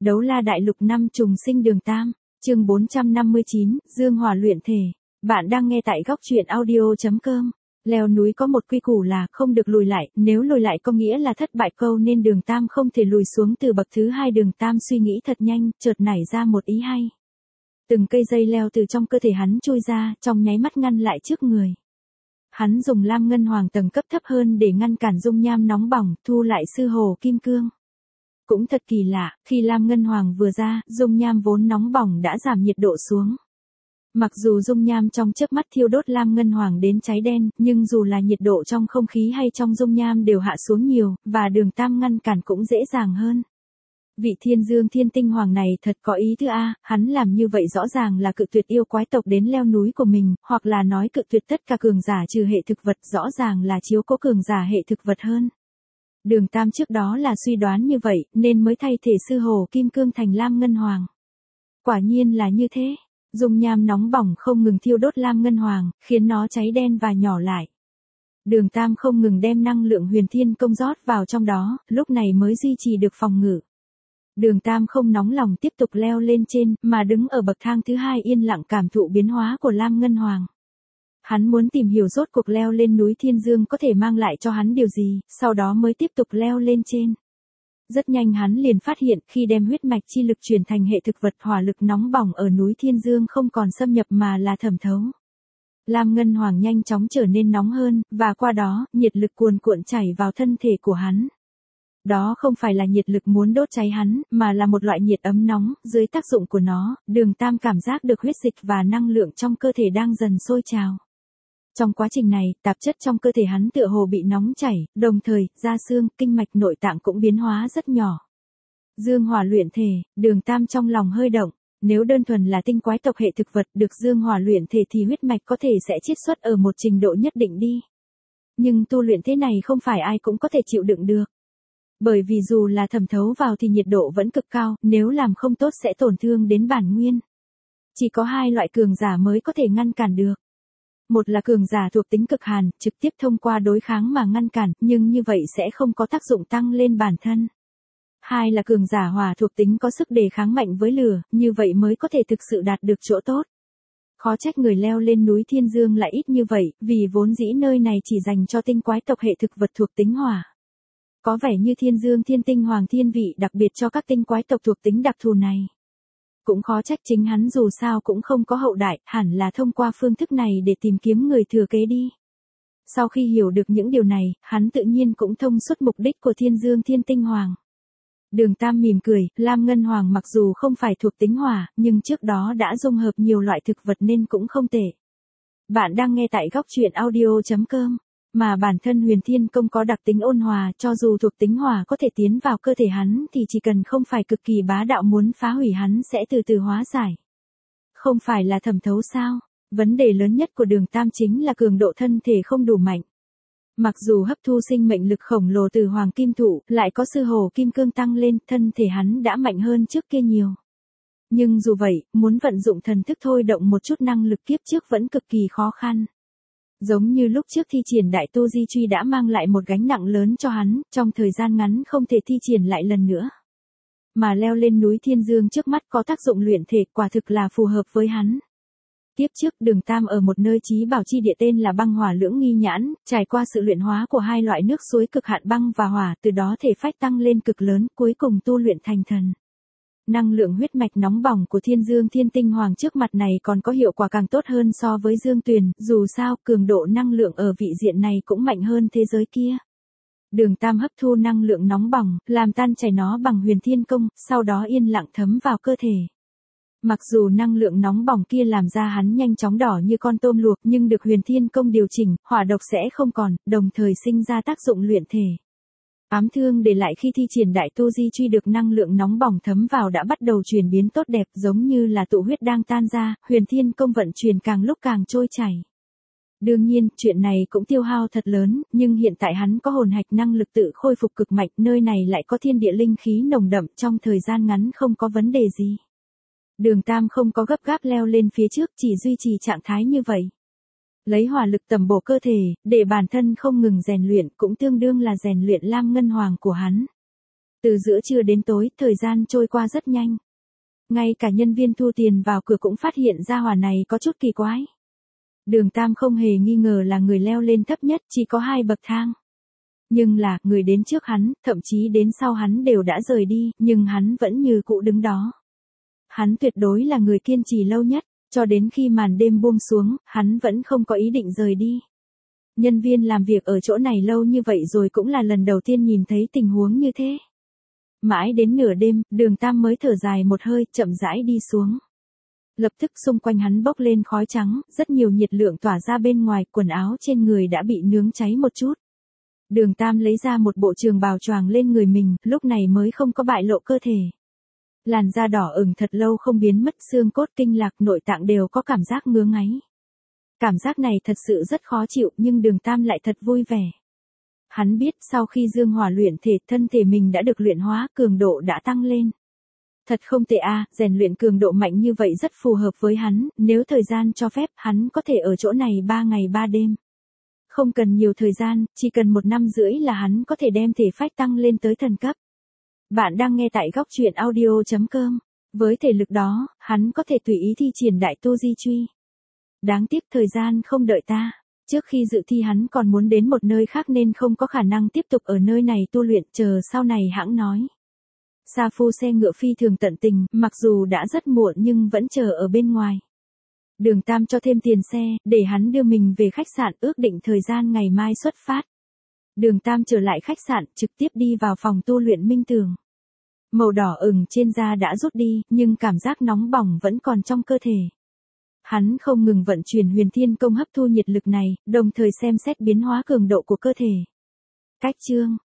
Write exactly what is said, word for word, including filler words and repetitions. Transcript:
Đấu la đại lục năm trùng sinh đường tam, chương bốn trăm năm mươi chín, Dương Hỏa luyện thể. Bạn đang nghe tại góc truyện audio chấm com. Leo núi có một quy củ là không được lùi lại, nếu lùi lại có nghĩa là thất bại câu nên đường tam không thể lùi xuống từ bậc thứ hai. Đường tam suy nghĩ thật nhanh, chợt nảy ra một ý hay. Từng cây dây leo từ trong cơ thể hắn chui ra, trong nháy mắt ngăn lại trước người. Hắn dùng lam ngân hoàng tầng cấp thấp hơn để ngăn cản dung nham nóng bỏng, thu lại sư hồ kim cương. Cũng thật kỳ lạ, khi lam ngân hoàng vừa ra, dung nham vốn nóng bỏng đã giảm nhiệt độ xuống. Mặc dù dung nham trong chớp mắt thiêu đốt lam ngân hoàng đến cháy đen, nhưng dù là nhiệt độ trong không khí hay trong dung nham đều hạ xuống nhiều, và đường tam ngăn cản cũng dễ dàng hơn. Vị thiên dương thiên tinh hoàng này thật có ý thứ a, hắn làm như vậy rõ ràng là cự tuyệt yêu quái tộc đến leo núi của mình, hoặc là nói cự tuyệt tất cả cường giả trừ hệ thực vật, rõ ràng là chiếu cố cường giả hệ thực vật hơn. Đường tam trước đó là suy đoán như vậy, nên mới thay thể sư hồ kim cương thành lam ngân hoàng. Quả nhiên là như thế, dung nham nóng bỏng không ngừng thiêu đốt lam ngân hoàng, khiến nó cháy đen và nhỏ lại. Đường tam không ngừng đem năng lượng huyền thiên công rót vào trong đó, lúc này mới duy trì được phòng ngự. Đường tam không nóng lòng tiếp tục leo lên trên, mà đứng ở bậc thang thứ hai yên lặng cảm thụ biến hóa của lam ngân hoàng. Hắn muốn tìm hiểu rốt cuộc leo lên núi Thiên Dương có thể mang lại cho hắn điều gì, sau đó mới tiếp tục leo lên trên. Rất nhanh hắn liền phát hiện khi đem huyết mạch chi lực chuyển thành hệ thực vật, hỏa lực nóng bỏng ở núi Thiên Dương không còn xâm nhập mà là thẩm thấu. Lam ngân hoàng nhanh chóng trở nên nóng hơn, và qua đó, nhiệt lực cuồn cuộn chảy vào thân thể của hắn. Đó không phải là nhiệt lực muốn đốt cháy hắn, mà là một loại nhiệt ấm nóng, dưới tác dụng của nó, đường tam cảm giác được huyết dịch và năng lượng trong cơ thể đang dần sôi trào. Trong quá trình này, tạp chất trong cơ thể hắn tựa hồ bị nóng chảy, đồng thời, da xương, kinh mạch nội tạng cũng biến hóa rất nhỏ. Dương hỏa luyện thể, đường tam trong lòng hơi động, nếu đơn thuần là tinh quái tộc hệ thực vật được dương hỏa luyện thể thì huyết mạch có thể sẽ chiết xuất ở một trình độ nhất định đi. Nhưng tu luyện thế này không phải ai cũng có thể chịu đựng được. Bởi vì dù là thẩm thấu vào thì nhiệt độ vẫn cực cao, nếu làm không tốt sẽ tổn thương đến bản nguyên. Chỉ có hai loại cường giả mới có thể ngăn cản được. Một là cường giả thuộc tính cực hàn, trực tiếp thông qua đối kháng mà ngăn cản, nhưng như vậy sẽ không có tác dụng tăng lên bản thân. Hai là cường giả hỏa thuộc tính có sức đề kháng mạnh với lửa, như vậy mới có thể thực sự đạt được chỗ tốt. Khó trách người leo lên núi Thiên Dương lại ít như vậy, vì vốn dĩ nơi này chỉ dành cho tinh quái tộc hệ thực vật thuộc tính hỏa. Có vẻ như Thiên Dương Thiên Tinh Hoàng thiên vị đặc biệt cho các tinh quái tộc thuộc tính đặc thù này. Cũng khó trách chính hắn dù sao cũng không có hậu đại, hẳn là thông qua phương thức này để tìm kiếm người thừa kế đi. Sau khi hiểu được những điều này, hắn tự nhiên cũng thông suốt mục đích của Thiên Dương Thiên Tinh Hoàng. Đường tam mỉm cười, lam ngân hoàng mặc dù không phải thuộc tính hỏa, nhưng trước đó đã dung hợp nhiều loại thực vật nên cũng không tệ. Bạn đang nghe tại góc truyện audio chấm com. Mà bản thân huyền thiên công có đặc tính ôn hòa, cho dù thuộc tính hỏa có thể tiến vào cơ thể hắn thì chỉ cần không phải cực kỳ bá đạo muốn phá hủy hắn sẽ từ từ hóa giải. Không phải là thẩm thấu sao? Vấn đề lớn nhất của đường tam chính là cường độ thân thể không đủ mạnh. Mặc dù hấp thu sinh mệnh lực khổng lồ từ hoàng kim thụ, lại có sư hồ kim cương tăng lên, thân thể hắn đã mạnh hơn trước kia nhiều. Nhưng dù vậy, muốn vận dụng thần thức thôi động một chút năng lực kiếp trước vẫn cực kỳ khó khăn. Giống như lúc trước thi triển đại tu di truy đã mang lại một gánh nặng lớn cho hắn, trong thời gian ngắn không thể thi triển lại lần nữa. Mà leo lên núi Thiên Dương trước mắt có tác dụng luyện thể, quả thực là phù hợp với hắn. Tiếp trước đường tam ở một nơi chí bảo chi địa tên là băng hỏa lưỡng nghi nhãn, trải qua sự luyện hóa của hai loại nước suối cực hạn băng và hỏa, từ đó thể phách tăng lên cực lớn, cuối cùng tu luyện thành thần. Năng lượng huyết mạch nóng bỏng của Thiên Dương Thiên Tinh Hoàng trước mặt này còn có hiệu quả càng tốt hơn so với Dương Tuyền, dù sao cường độ năng lượng ở vị diện này cũng mạnh hơn thế giới kia. Đường tam hấp thu năng lượng nóng bỏng, làm tan chảy nó bằng huyền thiên công, sau đó yên lặng thấm vào cơ thể. Mặc dù năng lượng nóng bỏng kia làm ra hắn nhanh chóng đỏ như con tôm luộc, nhưng được huyền thiên công điều chỉnh, hỏa độc sẽ không còn, đồng thời sinh ra tác dụng luyện thể. Ám thương để lại khi thi triển đại tu di truy được năng lượng nóng bỏng thấm vào đã bắt đầu chuyển biến tốt đẹp, giống như là tụ huyết đang tan ra, huyền thiên công vận chuyển càng lúc càng trôi chảy. Đương nhiên, chuyện này cũng tiêu hao thật lớn, nhưng hiện tại hắn có hồn hạch năng lực tự khôi phục cực mạnh, nơi này lại có thiên địa linh khí nồng đậm, trong thời gian ngắn không có vấn đề gì. Đường tam không có gấp gáp leo lên phía trước, chỉ duy trì trạng thái như vậy. Lấy hỏa lực tầm bổ cơ thể, để bản thân không ngừng rèn luyện, cũng tương đương là rèn luyện lam ngân hoàng của hắn. Từ giữa trưa đến tối, thời gian trôi qua rất nhanh. Ngay cả nhân viên thu tiền vào cửa cũng phát hiện ra hỏa này có chút kỳ quái. Đường Tam không hề nghi ngờ là người leo lên thấp nhất, chỉ có hai bậc thang. Nhưng là, người đến trước hắn, thậm chí đến sau hắn đều đã rời đi, nhưng hắn vẫn như cũ đứng đó. Hắn tuyệt đối là người kiên trì lâu nhất, cho đến khi màn đêm buông xuống, hắn vẫn không có ý định rời đi. Nhân viên làm việc ở chỗ này lâu như vậy rồi cũng là lần đầu tiên nhìn thấy tình huống như thế. Mãi đến nửa đêm, Đường Tam mới thở dài một hơi, chậm rãi đi xuống. Lập tức xung quanh hắn bốc lên khói trắng, rất nhiều nhiệt lượng tỏa ra bên ngoài, quần áo trên người đã bị nướng cháy một chút. Đường Tam lấy ra một bộ trường bào choàng lên người mình, lúc này mới không có bại lộ cơ thể. Làn da đỏ ửng thật lâu không biến mất, xương cốt kinh lạc nội tạng đều có cảm giác ngứa ngáy. Cảm giác này thật sự rất khó chịu, nhưng Đường Tam lại thật vui vẻ. Hắn biết sau khi dương hỏa luyện thể, thân thể mình đã được luyện hóa, cường độ đã tăng lên. Thật không tệ a, rèn luyện cường độ mạnh như vậy rất phù hợp với hắn, nếu thời gian cho phép, hắn có thể ở chỗ này ba ngày ba đêm. Không cần nhiều thời gian, chỉ cần một năm rưỡi là hắn có thể đem thể phách tăng lên tới thần cấp. Bạn đang nghe tại góc truyện audio chấm com. Với thể lực đó, hắn có thể tùy ý thi triển đại tu di truy. Đáng tiếc thời gian không đợi ta. Trước khi dự thi hắn còn muốn đến một nơi khác nên không có khả năng tiếp tục ở nơi này tu luyện, chờ sau này hãng nói. Sa Phu xe ngựa phi thường tận tình, mặc dù đã rất muộn nhưng vẫn chờ ở bên ngoài. Đường Tam cho thêm tiền xe, để hắn đưa mình về khách sạn, ước định thời gian ngày mai xuất phát. Đường Tam trở lại khách sạn, trực tiếp đi vào phòng tu luyện minh tường. Màu đỏ ửng trên da đã rút đi, nhưng cảm giác nóng bỏng vẫn còn trong cơ thể. Hắn không ngừng vận chuyển huyền thiên công hấp thu nhiệt lực này, đồng thời xem xét biến hóa cường độ của cơ thể. Cách chương,